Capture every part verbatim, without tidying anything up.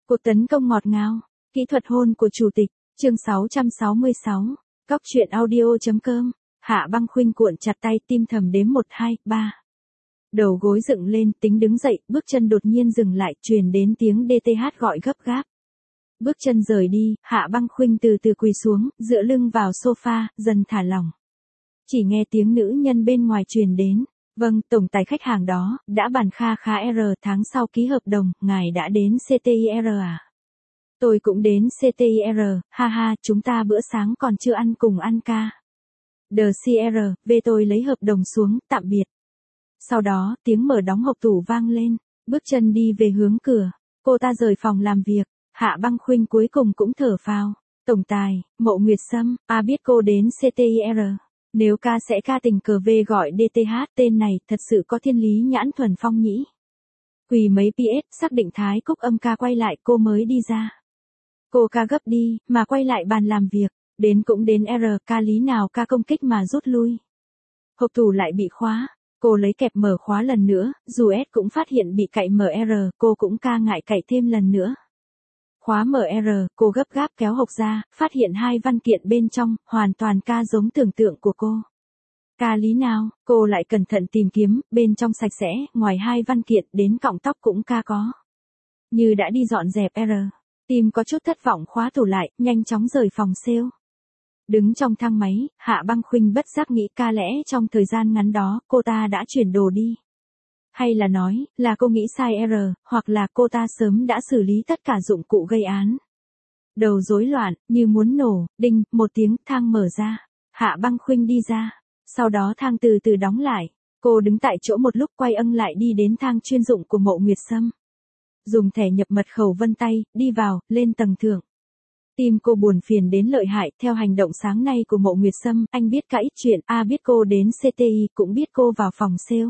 Cuộc tấn công ngọt ngào, kỹ thuật hôn của chủ tịch, chương sáu trăm sáu mươi sáu, Góc truyện audio.com, Hạ Băng Khuynh cuộn chặt tay tim thầm đếm một hai ba. Đầu gối dựng lên, tính đứng dậy, bước chân đột nhiên dừng lại, truyền đến tiếng đê tê hát gọi gấp gáp. Bước chân rời đi, Hạ Băng Khuynh từ từ quỳ xuống, dựa lưng vào sofa, dần thả lỏng. Chỉ nghe tiếng nữ nhân bên ngoài truyền đến. Vâng, tổng tài khách hàng đó, đã bàn kha khá R tháng sau ký hợp đồng, ngài đã đến xê tê i rờ à? Tôi cũng đến xê tê i rờ, ha ha, chúng ta bữa sáng còn chưa ăn cùng ăn ca. đê xê rờ, về tôi lấy hợp đồng xuống, tạm biệt. Sau đó, tiếng mở đóng hộp tủ vang lên, bước chân đi về hướng cửa, cô ta rời phòng làm việc, Hạ Băng Khuynh cuối cùng cũng thở phào. Tổng tài, Mộ Nguyệt Sâm, à biết cô đến xê tê i rờ. Nếu ca sẽ ca tình cờ về gọi đê tê hát tên này thật sự có thiên lý nhãn thuần phong nhĩ. Quỳ mấy pê ét xác định Thái Cúc âm ca quay lại cô mới đi ra. Cô ca gấp đi, mà quay lại bàn làm việc, đến cũng đến R ca lý nào ca công kích mà rút lui. Hộp tủ lại bị khóa, cô lấy kẹp mở khóa lần nữa, dù S cũng phát hiện bị cậy mở R, cô cũng ca ngại cậy thêm lần nữa. Khóa mở R, cô gấp gáp kéo hộp ra, phát hiện hai văn kiện bên trong, hoàn toàn ca giống tưởng tượng của cô. Ca lý nào, cô lại cẩn thận tìm kiếm, bên trong sạch sẽ, ngoài hai văn kiện đến cọng tóc cũng ca có. Như đã đi dọn dẹp R, tim có chút thất vọng khóa tủ lại, nhanh chóng rời phòng sale. Đứng trong thang máy, Hạ Băng Khuynh bất giác nghĩ ca lẽ trong thời gian ngắn đó, cô ta đã chuyển đồ đi. Hay là nói, là cô nghĩ sai R, hoặc là cô ta sớm đã xử lý tất cả dụng cụ gây án. Đầu rối loạn, như muốn nổ, đinh, một tiếng, thang mở ra. Hạ Băng Khuynh đi ra. Sau đó thang từ từ đóng lại. Cô đứng tại chỗ một lúc quay âng lại đi đến thang chuyên dụng của Mộ Nguyệt Sâm. Dùng thẻ nhập mật khẩu vân tay, đi vào, lên tầng thượng. Tim cô buồn phiền đến lợi hại, theo hành động sáng nay của Mộ Nguyệt Sâm, anh biết cả ít chuyện, A biết cô đến xê tê i, cũng biết cô vào phòng sale.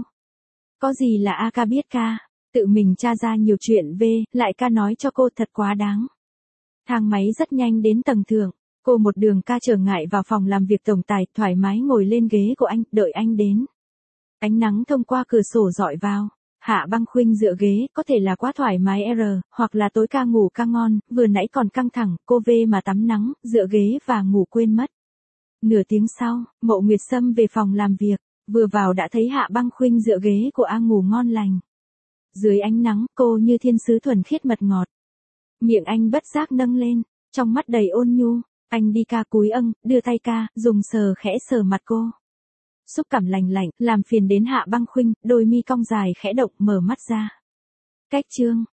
Có gì là A ca biết ca, tự mình tra ra nhiều chuyện V, lại ca nói cho cô thật quá đáng. Thang máy rất nhanh đến tầng thượng, cô một đường ca trở ngại vào phòng làm việc tổng tài, thoải mái ngồi lên ghế của anh, đợi anh đến. Ánh nắng thông qua cửa sổ rọi vào, Hạ Băng Khuynh dựa ghế, có thể là quá thoải mái R, hoặc là tối ca ngủ ca ngon, vừa nãy còn căng thẳng, cô V mà tắm nắng, dựa ghế và ngủ quên mất. Nửa tiếng sau, Mộ Nguyệt Sâm về phòng làm việc. Vừa vào đã thấy Hạ Băng Khuynh dựa ghế của A ngủ ngon lành. Dưới ánh nắng, cô như thiên sứ thuần khiết mật ngọt. Miệng anh bất giác nâng lên, trong mắt đầy ôn nhu, anh đi ca cúi âng, đưa tay ca, dùng sờ khẽ sờ mặt cô. Xúc cảm lành lạnh, làm phiền đến Hạ Băng Khuynh, đôi mi cong dài khẽ động, mở mắt ra. Cách chương,